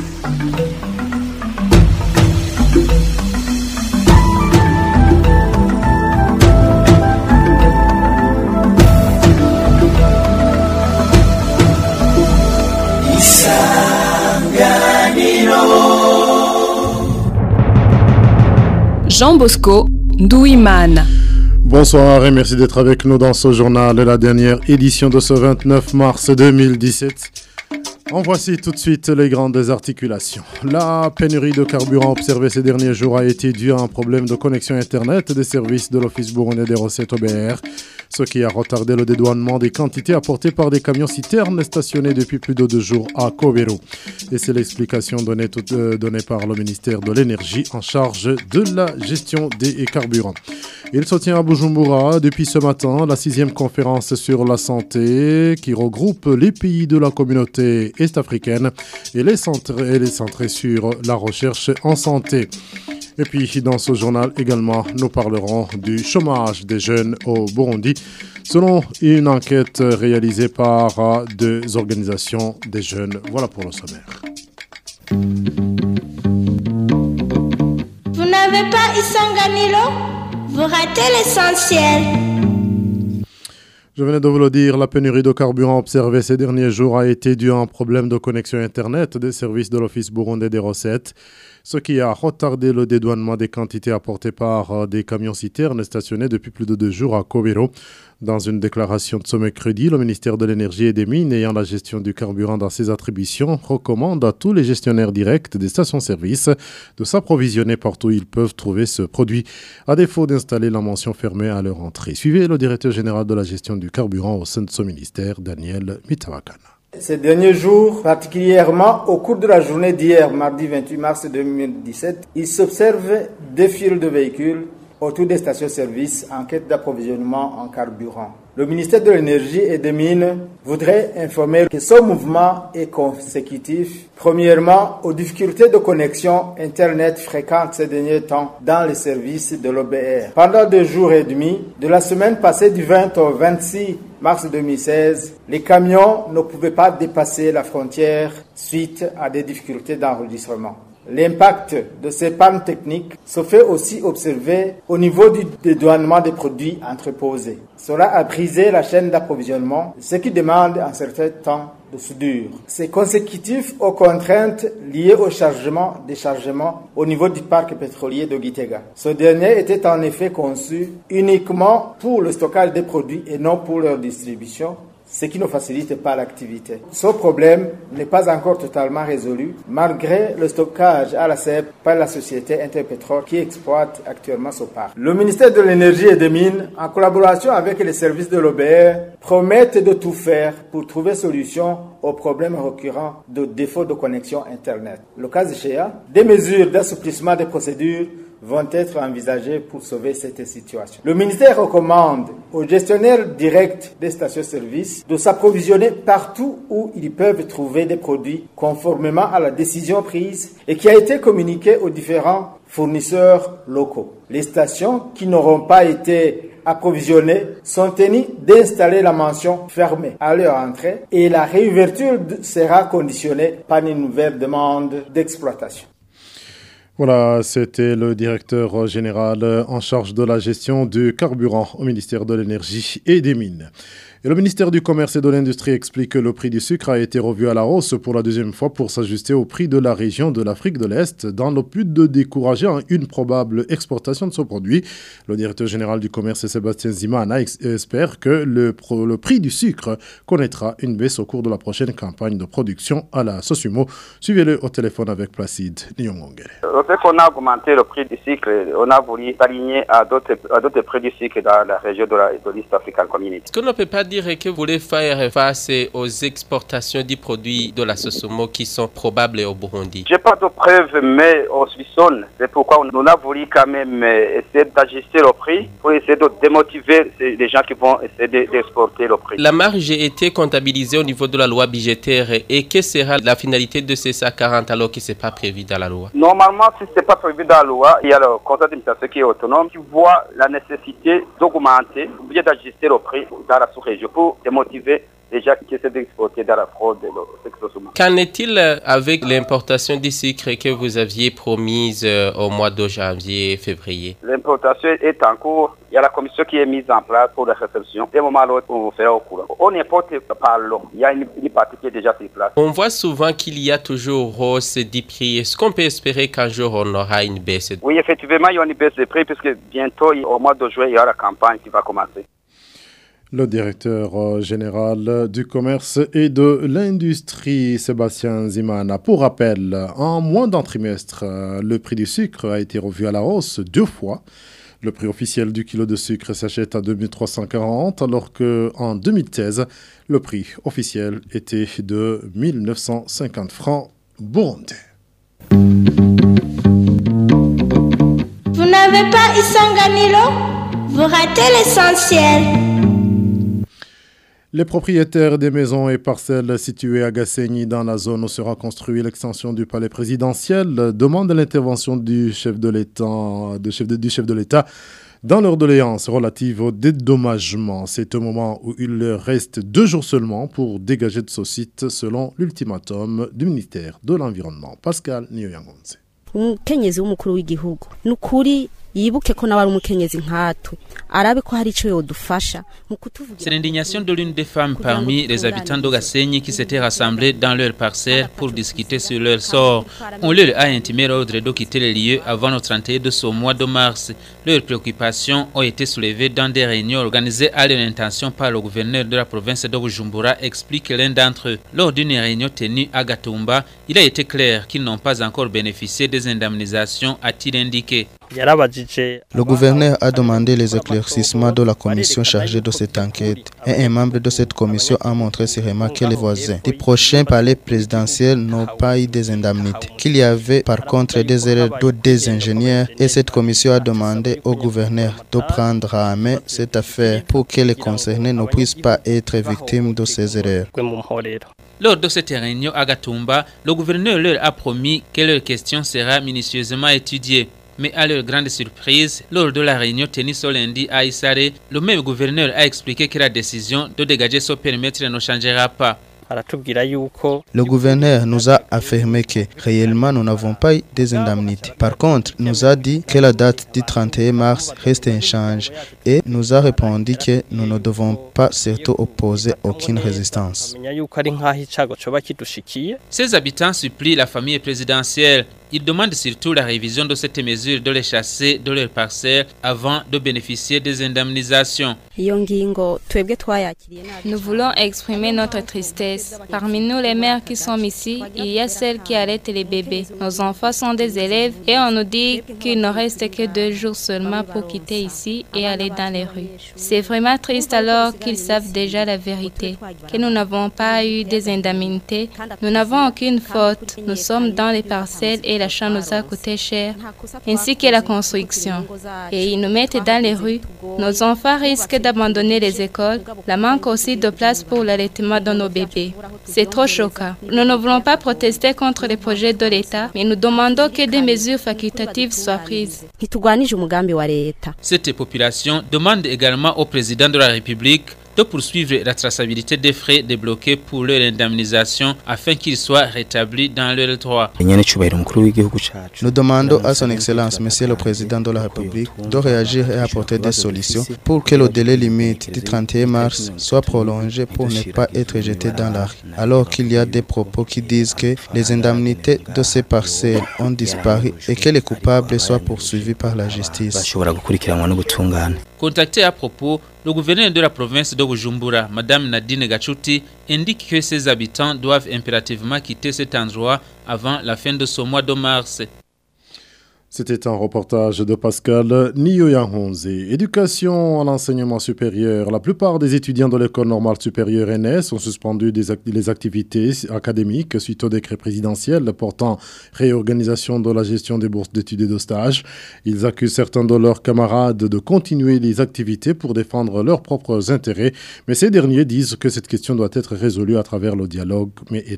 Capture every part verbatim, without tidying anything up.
Jean Bosco Ndouimana. Bonsoir et merci d'être avec nous dans ce journal, la dernière édition de ce vingt-neuf mars deux mille dix-sept. En voici tout de suite les grandes articulations. La pénurie de carburant observée ces derniers jours a été due à un problème de connexion Internet des services de l'Office burundais des recettes O B R, ce qui a retardé le dédouanement des quantités apportées par des camions citernes stationnés depuis plus de deux jours à Kobero. Et c'est l'explication donnée, toute, euh, donnée par le ministère de l'Énergie en charge de la gestion des carburants. Il se tient à Bujumbura depuis ce matin la sixième conférence sur la santé qui regroupe les pays de la communauté est-africaine et les centrés, et les centrés sur la recherche en santé. Et puis dans ce journal également, nous parlerons du chômage des jeunes au Burundi selon une enquête réalisée par deux organisations des jeunes. Voilà pour le sommaire. Vous n'avez pas Isanganilo? Vous ratez l'essentiel. Je venais de vous le dire, la pénurie de carburant observée ces derniers jours a été due à un problème de connexion Internet des services de l'Office burundais des recettes, ce qui a retardé le dédouanement des quantités apportées par des camions citernes stationnés depuis plus de deux jours à Kobero. Dans une déclaration de ce mercredi, le ministère de l'Énergie et des Mines, ayant la gestion du carburant dans ses attributions, recommande à tous les gestionnaires directs des stations-service de s'approvisionner partout où ils peuvent trouver ce produit, à défaut d'installer la mention fermée à leur entrée. Suivez le directeur général de la gestion du carburant au sein de ce ministère, Daniel Mitawakana. Ces derniers jours, particulièrement au cours de la journée d'hier, mardi vingt-huit mars deux mille dix-sept, il s'observe des files de véhicules autour des stations-service en quête d'approvisionnement en carburant. Le ministère de l'Énergie et des Mines voudrait informer que ce mouvement est consécutif, premièrement, aux difficultés de connexion Internet fréquentes ces derniers temps dans les services de l'O B R. Pendant deux jours et demi, de la semaine passée du vingt au vingt-six mars deux mille seize, les camions ne pouvaient pas dépasser la frontière suite à des difficultés d'enregistrement. L'impact de ces pannes techniques se fait aussi observer au niveau du dédouanement des produits entreposés. Cela a brisé la chaîne d'approvisionnement, ce qui demande un certain temps de soudure. C'est consécutif aux contraintes liées au chargement-déchargement au niveau du parc pétrolier de Gitega. Ce dernier était en effet conçu uniquement pour le stockage des produits et non pour leur distribution, ce qui ne facilite pas l'activité. Ce problème n'est pas encore totalement résolu, malgré le stockage à la C E P par la société Interpétrol qui exploite actuellement ce parc. Le ministère de l'Énergie et des Mines, en collaboration avec les services de l'O B R, promettent de tout faire pour trouver solution aux problèmes récurrents de défaut de connexion Internet. Le cas échéant, des mesures d'assouplissement des procédures vont être envisagées pour sauver cette situation. Le ministère recommande aux gestionnaires directs des stations-service de s'approvisionner partout où ils peuvent trouver des produits conformément à la décision prise et qui a été communiquée aux différents fournisseurs locaux. Les stations qui n'auront pas été approvisionnées sont tenues d'installer la mention fermée à leur entrée et la réouverture sera conditionnée par une nouvelle demande d'exploitation. Voilà, c'était le directeur général en charge de la gestion du carburant au ministère de l'Énergie et des Mines. Et le ministère du Commerce et de l'Industrie explique que le prix du sucre a été revu à la hausse pour la deuxième fois pour s'ajuster au prix de la région de l'Afrique de l'Est dans le but de décourager une probable exportation de ce produit. Le directeur général du Commerce, Sébastien Zimana, espère que le, pro, le prix du sucre connaîtra une baisse au cours de la prochaine campagne de production à la Sosumo. Suivez-le au téléphone avec Placide Nyongongere. Le fait qu'on a augmenté le prix du sucre, on a voulu s'aligner à d'autres, à d'autres prix du sucre dans la région de, la, de l'East African Community. Est-ce qu'on ne peut pas dire que vous voulez faire face aux exportations des produits de la Sosumo qui sont probables au Burundi? Je n'ai pas de preuves, mais on soupçonne. C'est pourquoi on a voulu quand même essayer d'ajuster le prix pour essayer de démotiver les gens qui vont essayer d'exporter le prix. La marge a été comptabilisée au niveau de la loi budgétaire. Et quelle sera la finalité de ces cent quarante alors que ce n'est pas prévu dans la loi? Normalement, si ce n'est pas prévu dans la loi, il y a le conseil d'administration qui est autonome qui voit la nécessité d'augmenter ou bien d'ajuster le prix dans la sous-région. provisions pour démotiver les gens qui essaient d'exporter dans la fraude de l'exportation. Qu'en est-il avec l'importation du sucre que vous aviez promise au mois de janvier, février? L'importation est en cours. Il y a la commission qui est mise en place pour la réception. D'un moment à l'autre, on fera au courant. On importe par l'eau. Il y a une, une partie qui est déjà sur place. On voit souvent qu'il y a toujours hausse des prix. Est-ce qu'on peut espérer qu'un jour on aura une baisse? Oui, effectivement, il y a une baisse des prix puisque bientôt, au mois de juin, il y aura la campagne qui va commencer. Le directeur général du commerce et de l'industrie, Sébastien Zimana. Pour rappel, en moins d'un trimestre, le prix du sucre a été revu à la hausse deux fois. Le prix officiel du kilo de sucre s'achète à deux mille trois cent quarante, alors qu'en deux mille seize, le prix officiel était de mille neuf cent cinquante francs burundais. Vous n'avez pas Isanganilo? Vous ratez l'essentiel. Les propriétaires des maisons et parcelles situées à Gassegni dans la zone où sera construite l'extension du palais présidentiel demandent l'intervention du chef de l'État, de chef de, du chef de l'État dans leur doléance relative au dédommagement. C'est au moment où il leur reste deux jours seulement pour dégager de ce site selon l'ultimatum du ministère de l'Environnement. Pascal Niyoyangonze. Umukenyezi w'umukuru w'igihugu nukuri yibuke ko nabari umukenyezi nkatwe arabe ko hari ico yodufasha mu kutuvugira. C'est l'indignation de l'une des femmes parmi les habitants d'Ogasenyi qui s'étaient rassemblés dans leur parcelle pour discuter sur leur sort. On leur a intimé l'ordre de quitter les lieux avant le trente et un de ce mois de mars. Leurs préoccupations ont été soulevées dans des réunions organisées à leur intention par le gouverneur de la province de Bujumbura, explique l'un d'entre eux. Lors d'une réunion tenue à Gatumba, il a été clair qu'ils n'ont pas encore bénéficié des indemnisations, a-t-il indiqué. Le gouverneur a demandé les éclaircissements de la commission chargée de cette enquête et un membre de cette commission a montré sûrement que les voisins du prochain palais présidentiel n'ont pas eu des indemnités, qu'il y avait par contre des erreurs de des ingénieurs et cette commission a demandé au gouverneur de prendre à main cette affaire pour que les concernés ne puissent pas être victimes de ces erreurs. Lors de cette réunion à Gatumba, le gouverneur leur a promis que leur question sera minutieusement étudiée. Mais à leur grande surprise, lors de la réunion tenue ce lundi à Issare, le même gouverneur a expliqué que la décision de dégager ce périmètre ne changera pas. Le gouverneur nous a affirmé que réellement nous n'avons pas eu des indemnités. Par contre, nous a dit que la date du trente et un mars reste inchangée et nous a répondu que nous ne devons pas surtout opposer aucune résistance. Ces habitants supplient la famille présidentielle. Ils demandent surtout la révision de cette mesure de les chasser de leurs parcelles avant de bénéficier des indemnisations. Nous voulons exprimer notre tristesse. Parmi nous, les mères qui sont ici, il y a celles qui allaitent les bébés. Nos enfants sont des élèves et on nous dit qu'il ne reste que deux jours seulement pour quitter ici et aller dans les rues. C'est vraiment triste alors qu'ils savent déjà la vérité, que nous n'avons pas eu des indemnités. Nous n'avons aucune faute. Nous sommes dans les parcelles et l'achat nous a coûté cher, ainsi que la construction. Et ils nous mettent dans les rues. Nos enfants risquent d'abandonner les écoles. La manque aussi de place pour l'allaitement de nos bébés. C'est trop choquant. Nous ne voulons pas protester contre les projets de l'État, mais nous demandons que des mesures facultatives soient prises. Cette population demande également au président de la République de poursuivre la traçabilité des frais débloqués pour leur indemnisation afin qu'ils soient rétablis dans leurs droits. Nous demandons à son Excellence, Monsieur le Président de la République, de réagir et apporter des solutions pour que le délai limite du trente et un mars soit prolongé pour ne pas être jeté dans la rue, alors qu'il y a des propos qui disent que les indemnités de ces parcelles ont disparu et que les coupables soient poursuivis par la justice. Contacté à propos, le gouverneur de la province de Bujumbura, Madame Nadine Gachuti, indique que ses habitants doivent impérativement quitter cet endroit avant la fin de ce mois de mars. C'était un reportage de Pascal Niyoyangonze. Éducation à l'enseignement supérieur. La plupart des étudiants de l'école normale supérieure N S ont suspendu des act- les activités académiques suite au décret présidentiel portant réorganisation de la gestion des bourses d'études et de stage. Ils accusent certains de leurs camarades de continuer les activités pour défendre leurs propres intérêts. Mais ces derniers disent que cette question doit être résolue à travers le dialogue, mais étant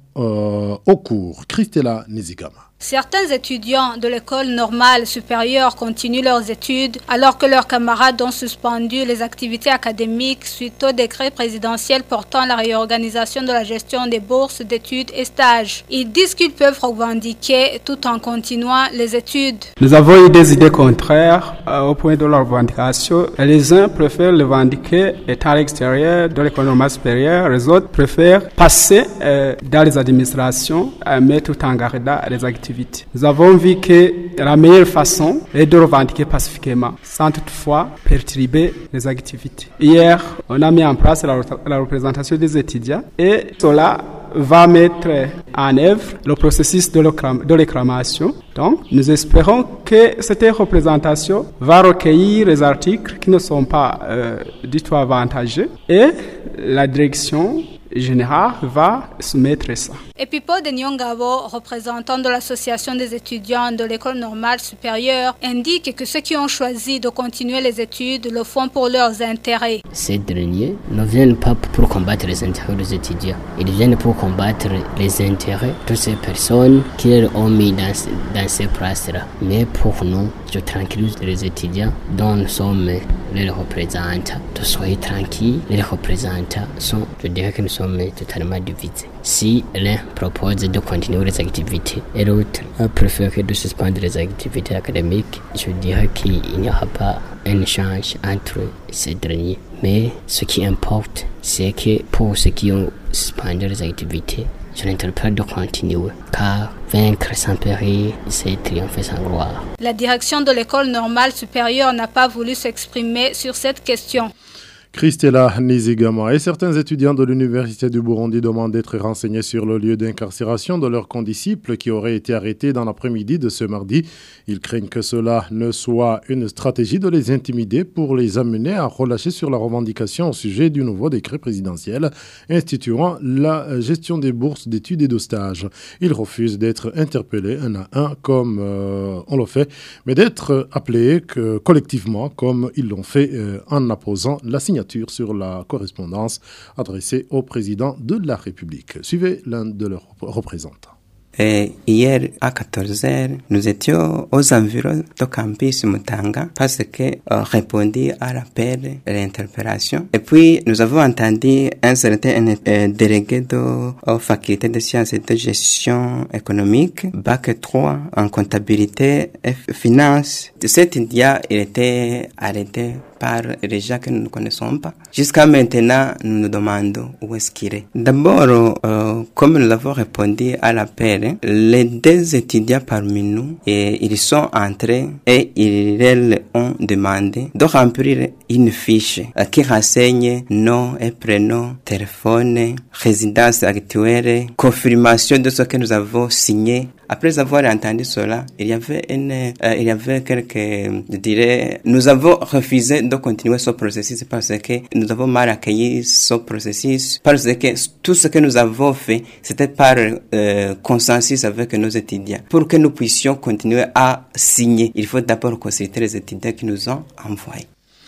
euh, au cours. Christella Nizigama. Certains étudiants de l'école normale supérieure continuent leurs études alors que leurs camarades ont suspendu les activités académiques suite au décret présidentiel portant la réorganisation de la gestion des bourses d'études et stages. Ils disent qu'ils peuvent revendiquer tout en continuant les études. Nous avons eu des idées contraires euh, au point de leur revendication. Les uns préfèrent revendiquer étant à l'extérieur de l'école normale supérieure, les autres préfèrent passer euh, dans les administrations euh, mais tout en gardant les activités. Nous avons vu que la meilleure façon est de revendiquer pacifiquement, sans toutefois perturber les activités. Hier, on a mis en place la, la représentation des étudiants et cela va mettre en œuvre le processus de réclamation. Donc, nous espérons que cette représentation va recueillir les articles qui ne sont pas euh, du tout avantageux et la direction général va soumettre ça. Epipo de Nyongabo, représentant de l'association des étudiants de l'école normale supérieure, indique que ceux qui ont choisi de continuer les études le font pour leurs intérêts. Ces derniers ne viennent pas pour combattre les intérêts des étudiants, ils viennent pour combattre les intérêts de ces personnes qui les ont mis dans, dans ces places-là. Mais pour nous, je tranquillise les étudiants dont nous sommes les représentants. De soyez tranquilles, les représentants sont, je dirais que nous sommes totalement divisés. Si l'un propose de continuer les activités et l'autre préfère de suspendre les activités académiques, je dirais qu'il n'y aura pas un échange entre ces derniers. Mais ce qui importe, c'est que pour ceux qui ont suspendu les activités, je l'interprète de continuer, car vaincre sans péril, c'est triompher sans gloire. La direction de l'école normale supérieure n'a pas voulu s'exprimer sur cette question. Christella Nizigama et certains étudiants de l'Université du Burundi demandent d'être renseignés sur le lieu d'incarcération de leurs condisciples qui auraient été arrêtés dans l'après-midi de ce mardi. Ils craignent que cela ne soit une stratégie de les intimider pour les amener à relâcher sur la revendication au sujet du nouveau décret présidentiel instituant la gestion des bourses d'études et de stages. Ils refusent d'être interpellés un à un comme euh, on le fait, mais d'être appelés que, collectivement comme ils l'ont fait euh, en apposant la signature sur la correspondance adressée au président de la République. Suivez l'un de leurs représentants. Et hier à quatorze heures, nous étions aux environs de campus Mutanga parce que euh, répondit à l'appel de l'interpellation. Et puis nous avons entendu un certain euh, délégué de euh, faculté de sciences et de gestion économique, bac trois en comptabilité et finance. Cet Indien, il était arrêté par les gens que nous ne connaissons pas. Jusqu'à maintenant, nous nous demandons où est-ce qu'il est. D'abord, euh, comme nous l'avons répondu à l'appel, les deux étudiants parmi nous, et ils sont entrés et ils ont demandé de remplir une fiche euh, qui renseigne nom et prénom, téléphone, résidence actuelle, confirmation de ce que nous avons signé. Après avoir entendu cela, il y avait une, euh, il y avait quelques, je dirais, nous avons refusé de continuer ce processus parce que nous avons mal accueilli ce processus, parce que tout ce que nous avons fait, c'était par euh, consensus avec nos étudiants. Pour que nous puissions continuer à signer, il faut d'abord consulter les étudiants qui nous ont envoyés.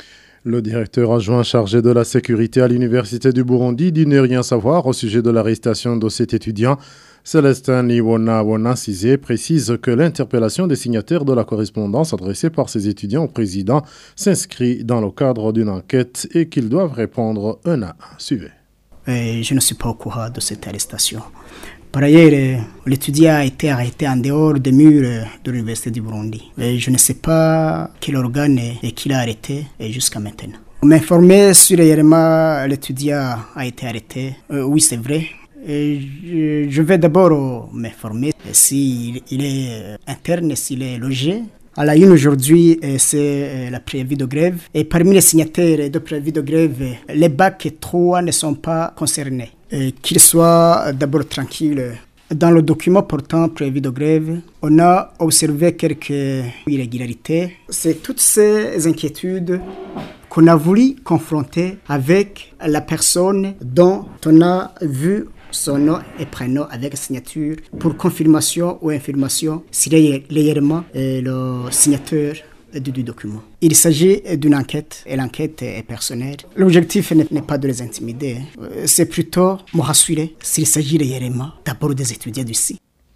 Le directeur adjoint chargé de la sécurité à l'Université du Burundi dit ne rien savoir au sujet de l'arrestation de cet étudiant. Célestin Iwona Wonasizé précise que l'interpellation des signataires de la correspondance adressée par ces étudiants au président s'inscrit dans le cadre d'une enquête et qu'ils doivent répondre un à un. Suivez. Et je ne suis pas au courant de cette arrestation. Par ailleurs, l'étudiant a été arrêté en dehors des murs de l'Université du Burundi. Et je ne sais pas quel organe et qui l'a arrêté jusqu'à maintenant. On m'a informé sur réellement l'étudiant a été arrêté. Euh, oui, c'est vrai. Et je vais d'abord m'informer s'il est interne, s'il est logé. À la une aujourd'hui, c'est la préavis de grève. Et parmi les signataires de préavis de grève, les bacs trois ne sont pas concernés. Qu'ils soient d'abord tranquilles. Dans le document portant préavis de grève, on a observé quelques irrégularités. C'est toutes ces inquiétudes qu'on a voulu confronter avec la personne dont on a vu son nom et prénom avec signature pour confirmation ou infirmation si réellement le signateur du, du document. Il s'agit d'une enquête et l'enquête est personnelle. L'objectif n'est, n'est pas de les intimider, c'est plutôt me rassurer s'il s'agit réellement d'abord des étudiants d'ici.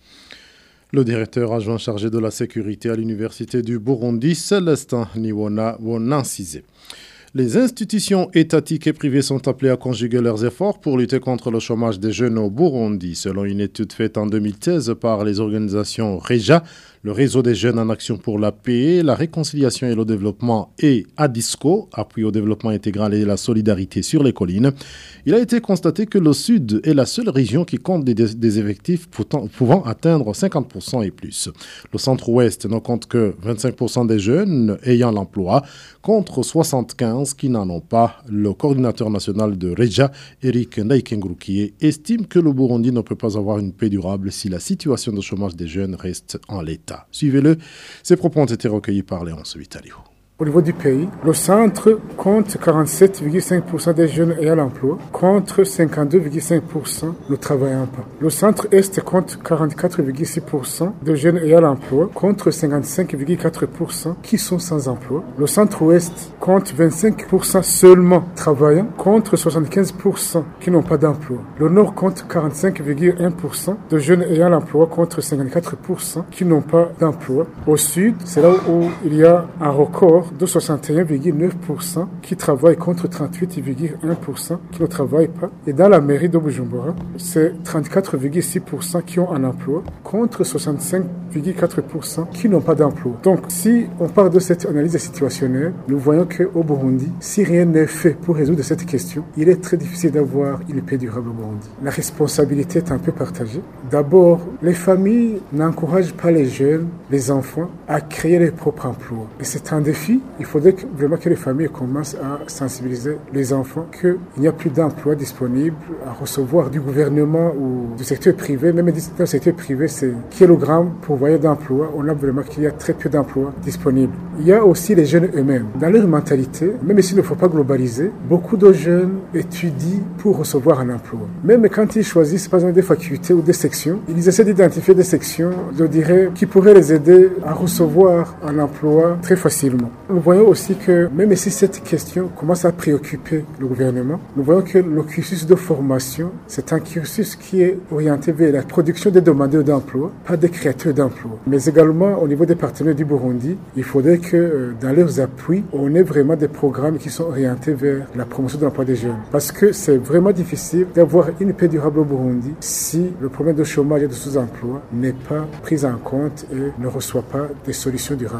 Le directeur adjoint chargé de la sécurité à l'Université du Burundi, Célestin Niwona Wonansizé. Les institutions étatiques et privées sont appelées à conjuguer leurs efforts pour lutter contre le chômage des jeunes au Burundi. Selon une étude faite en deux mille seize par les organisations REJA, le réseau des jeunes en action pour la paix, la réconciliation et le développement, et ADISCO, appui au développement intégral et la solidarité sur les collines, il a été constaté que le Sud est la seule région qui compte des, des effectifs pouvant, pouvant atteindre cinquante pour cent et plus. Le Centre-Ouest ne compte que vingt-cinq pour cent des jeunes ayant l'emploi, contre soixante-quinze pour cent qui n'en ont pas. Le coordinateur national de REJA, Eric Ndaikengrukiye, estime que le Burundi ne peut pas avoir une paix durable si la situation de chômage des jeunes reste en l'état. Suivez-le, ces propos ont été recueillis par Léonce Vitalio. Au niveau du pays, le centre compte quarante-sept virgule cinq pour cent des jeunes ayant l'emploi, contre cinquante-deux virgule cinq pour cent ne travaillant pas. Le centre est compte quarante-quatre virgule six pour cent de jeunes ayant l'emploi, contre cinquante-cinq virgule quatre pour cent qui sont sans emploi. Le centre ouest compte vingt-cinq pour cent seulement travaillant, contre soixante-quinze pour cent qui n'ont pas d'emploi. Le nord compte quarante-cinq virgule un pour cent de jeunes ayant l'emploi, contre cinquante-quatre pour cent qui n'ont pas d'emploi. Au sud, c'est là où il y a un record de soixante et un virgule neuf pour cent qui travaillent, contre trente-huit virgule un pour cent qui ne travaillent pas. Et dans la mairie de Bujumbura, c'est trente-quatre virgule six pour cent qui ont un emploi, contre soixante-cinq virgule quatre pour cent qui n'ont pas d'emploi. Donc, si on part de cette analyse situationnelle, nous voyons qu'au Burundi, si rien n'est fait pour résoudre cette question, il est très difficile d'avoir une paix durable au Burundi. La responsabilité est un peu partagée. D'abord, les familles n'encouragent pas les jeunes, les enfants, à créer leur propre emploi. Et c'est un défi. Il faudrait que, vraiment que les familles commencent à sensibiliser les enfants qu'il n'y a plus d'emplois disponibles à recevoir du gouvernement ou du secteur privé. Même dans le secteur privé, c'est kilogramme pourvoyeur d'emplois. On a vraiment qu'il y a très peu d'emplois disponibles. Il y a aussi les jeunes eux-mêmes. Dans leur mentalité, même s'il ne faut pas globaliser, beaucoup de jeunes étudient pour recevoir un emploi. Même quand ils choisissent par exemple des facultés ou des sections, ils essaient d'identifier des sections, je dirais, qui pourraient les aider à recevoir un emploi très facilement. Nous voyons aussi que même si cette question commence à préoccuper le gouvernement, nous voyons que le cursus de formation, c'est un cursus qui est orienté vers la production des demandeurs d'emploi, pas des créateurs d'emploi. Mais également, au niveau des partenaires du Burundi, il faudrait que dans leurs appuis, on ait vraiment des programmes qui sont orientés vers la promotion de l'emploi des jeunes. Parce que c'est vraiment difficile d'avoir une paix durable au Burundi si le problème de chômage et de sous-emploi n'est pas pris en compte et ne reçoit pas des solutions durables.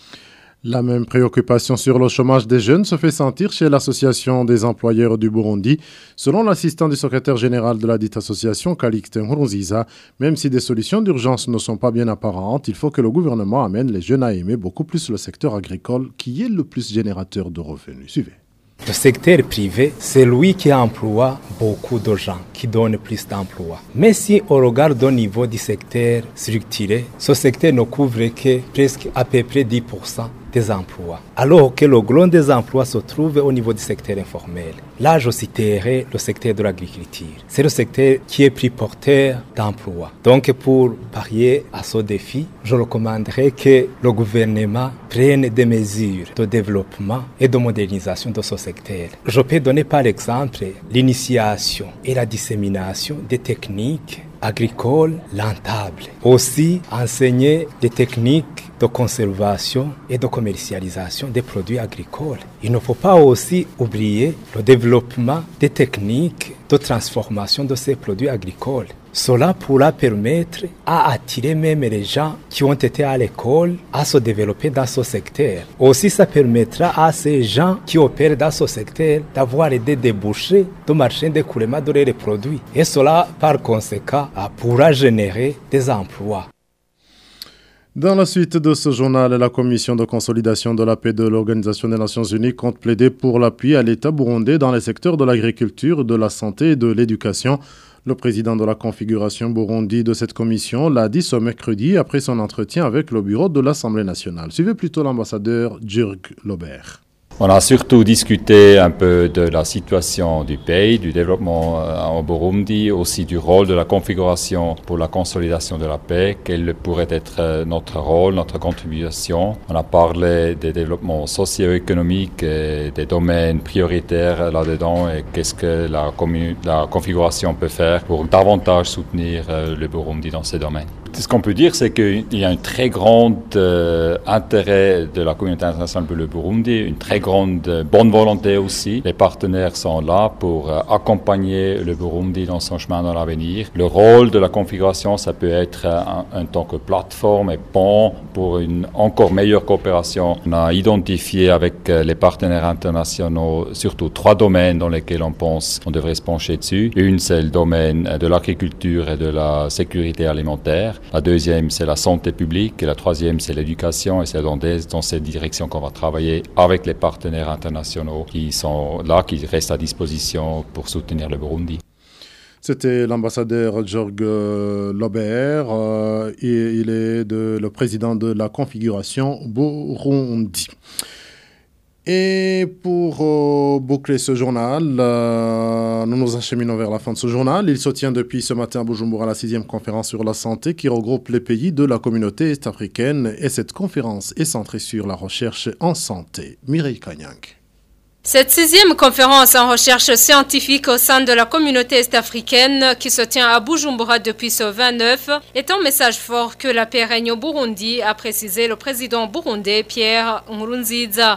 La même préoccupation sur le chômage des jeunes se fait sentir chez l'Association des employeurs du Burundi. Selon l'assistant du secrétaire général de la dite association, Calixte Nkurunziza, même si des solutions d'urgence ne sont pas bien apparentes, il faut que le gouvernement amène les jeunes à aimer beaucoup plus le secteur agricole qui est le plus générateur de revenus. Suivez. Le secteur privé, c'est lui qui emploie beaucoup de gens, qui donne plus d'emplois. Mais si on regarde au niveau du secteur structuré, ce secteur ne couvre que presque à peu près dix pour cent des emplois. Alors que le grand des emplois se trouve au niveau du secteur informel. Là, je citerai le secteur de l'agriculture. C'est le secteur qui est plus porteur d'emplois. Donc, pour parier à ce défi, je recommanderais que le gouvernement prenne des mesures de développement et de modernisation de ce secteur. Je peux donner par exemple l'initiation et la dissémination des techniques agricoles rentables. Aussi, enseigner des techniques de conservation et de commercialisation des produits agricoles. Il ne faut pas aussi oublier le développement des techniques de transformation de ces produits agricoles. Cela pourra permettre à attirer même les gens qui ont été à l'école à se développer dans ce secteur. Aussi, ça permettra à ces gens qui opèrent dans ce secteur d'avoir des débouchés de marché d'écoulement de leurs produits. Et cela, par conséquent, pourra générer des emplois. Dans la suite de ce journal, la Commission de consolidation de la paix de l'Organisation des Nations Unies compte plaider pour l'appui à l'État burundais dans les secteurs de l'agriculture, de la santé et de l'éducation. Le président de la configuration Burundi de cette commission l'a dit ce mercredi après son entretien avec le bureau de l'Assemblée nationale. Suivez plutôt l'ambassadeur Jürg Lobert. On a surtout discuté un peu de la situation du pays, du développement au Burundi, aussi du rôle de la configuration pour la consolidation de la paix, quel pourrait être notre rôle, notre contribution. On a parlé des développements socio-économiques et des domaines prioritaires là-dedans et qu'est-ce que la, commun- la configuration peut faire pour davantage soutenir le Burundi dans ces domaines. Ce qu'on peut dire, c'est qu'il y a un très grand euh, intérêt de la communauté internationale pour le Burundi, une très grande euh, bonne volonté aussi. Les partenaires sont là pour euh, accompagner le Burundi dans son chemin dans l'avenir. Le rôle de la configuration, ça peut être en euh, tant que plateforme et pont pour une encore meilleure coopération. On a identifié avec euh, les partenaires internationaux surtout trois domaines dans lesquels on pense qu'on devrait se pencher dessus. Une, c'est le domaine de l'agriculture et de la sécurité alimentaire. La deuxième, c'est la santé publique. Et la troisième, c'est l'éducation. Et c'est dans, des, dans cette direction qu'on va travailler avec les partenaires internationaux qui sont là, qui restent à disposition pour soutenir le Burundi. C'était l'ambassadeur Georges Lobert. Euh, et il est de, le président de la configuration Burundi. Et pour euh, boucler ce journal, euh, nous nous acheminons vers la fin de ce journal. Il se tient depuis ce matin à Bujumbura la sixième conférence sur la santé qui regroupe les pays de la communauté est-africaine. Et cette conférence est centrée sur la recherche en santé. Mireille Kanyang. Cette sixième conférence en recherche scientifique au sein de la communauté est-africaine qui se tient à Bujumbura depuis ce vingt-neuf est un message fort que la paix règne au Burundi, a précisé le président burundais Pierre Nkurunziza.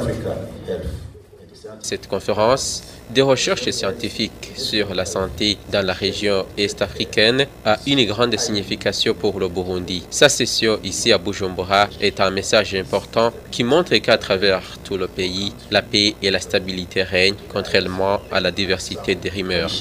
Cette conférence de recherche scientifique sur la santé dans la région est-africaine a une grande signification pour le Burundi. Sa session ici à Bujumbura est un message important qui montre qu'à travers tout le pays, la paix et la stabilité règnent, contrairement à la diversité des rumeurs.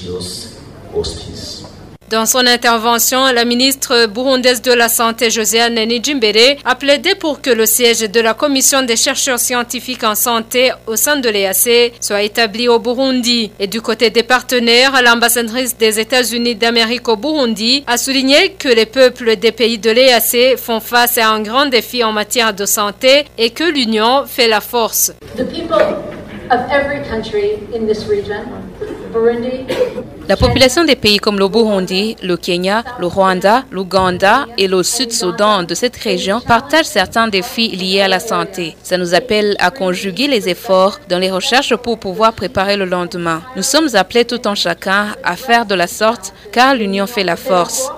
Dans son intervention, la ministre burundaise de la Santé, Josiane Nijimbere, a plaidé pour que le siège de la Commission des chercheurs scientifiques en santé au sein de l'E A C soit établi au Burundi. Et du côté des partenaires, l'ambassadrice des États-Unis d'Amérique au Burundi a souligné que les peuples des pays de l'E A C font face à un grand défi en matière de santé et que l'Union fait la force. The people of every country in this region, Burundi, La population des pays comme le Burundi, le Kenya, le Rwanda, l'Ouganda et le Sud-Soudan de cette région partagent certains défis liés à la santé. Ça nous appelle à conjuguer les efforts dans les recherches pour pouvoir préparer le lendemain. Nous sommes appelés tout en chacun à faire de la sorte car l'union fait la force.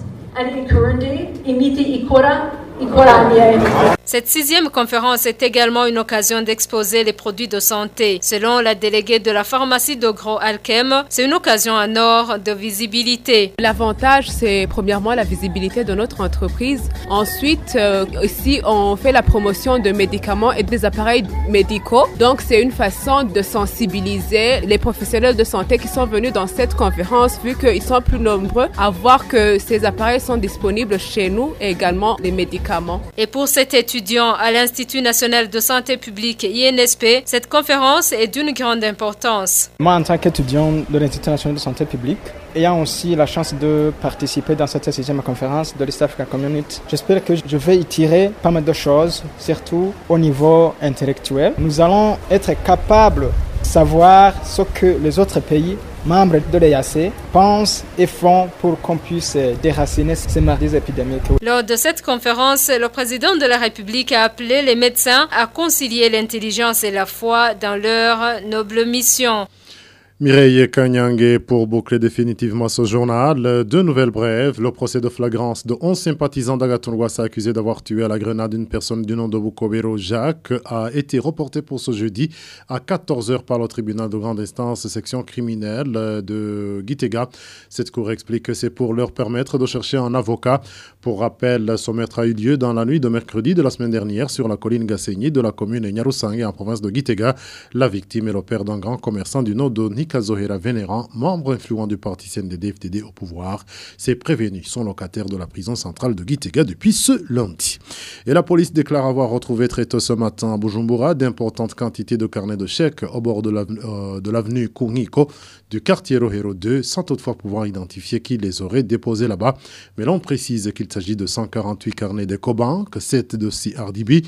Cette sixième conférence est également une occasion d'exposer les produits de santé. Selon la déléguée de la pharmacie d'Ogro Alchem, c'est une occasion en or de visibilité. L'avantage, c'est premièrement la visibilité de notre entreprise. Ensuite, euh, ici, on fait la promotion de médicaments et des appareils médicaux. Donc, c'est une façon de sensibiliser les professionnels de santé qui sont venus dans cette conférence, vu qu'ils sont plus nombreux à voir que ces appareils sont disponibles chez nous et également les médicaments. Et pour cet étudiant à l'Institut national de santé publique I N S P, cette conférence est d'une grande importance. Moi, en tant qu'étudiant de l'Institut national de santé publique, ayant aussi la chance de participer dans cette sixième conférence de l'East Africa Community, j'espère que je vais y tirer pas mal de choses, surtout au niveau intellectuel. Nous allons être capables de savoir ce que les autres pays membres de l'E A C pensent et font pour qu'on puisse déraciner ces maladies épidémiques. Lors de cette conférence, le président de la République a appelé les médecins à concilier l'intelligence et la foi dans leur noble mission. Mireille Kanyang, pour boucler définitivement ce journal, deux nouvelles brèves. Le procès de flagrance de onze sympathisants d'Agathon-Rwassa accusés d'avoir tué à la grenade une personne du nom de Bukobero Jacques a été reporté pour ce jeudi à quatorze heures par le tribunal de grande instance section criminelle de Gitega. Cette cour explique que c'est pour leur permettre de chercher un avocat. Pour rappel, ce meurtre a eu lieu dans la nuit de mercredi de la semaine dernière sur la colline Gassenyi de la commune Nyarusange en province de Gitega. La victime est le père d'un grand commerçant du nom de Kazohera Vénérant, membre influent du parti C N D D F D D au pouvoir, s'est prévenu son locataire de la prison centrale de Gitega depuis ce lundi. Et la police déclare avoir retrouvé très tôt ce matin à Bujumbura d'importantes quantités de carnets de chèques au bord de l'avenue, euh, de l'avenue Kungiko du quartier Rohero deux, sans toutefois pouvoir identifier qui les aurait déposés là-bas. Mais l'on précise qu'il s'agit de cent quarante-huit carnets d'Ecobank, sept de C R D B,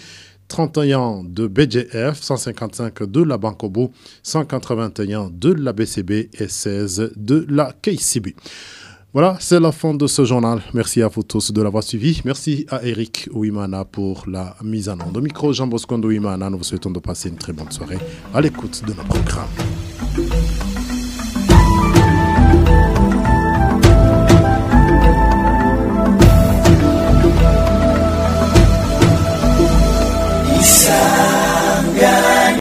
trente et un de B G F, cent cinquante-cinq de la Bankobo, cent quatre-vingt-un de la B C B et seize de la K C B. Voilà, c'est la fin de ce journal. Merci à vous tous de l'avoir suivi. Merci à Eric Ouimana pour la mise en onde. Au micro, Jean Bosco Ouimana, nous vous souhaitons de passer une très bonne soirée à l'écoute de nos programmes.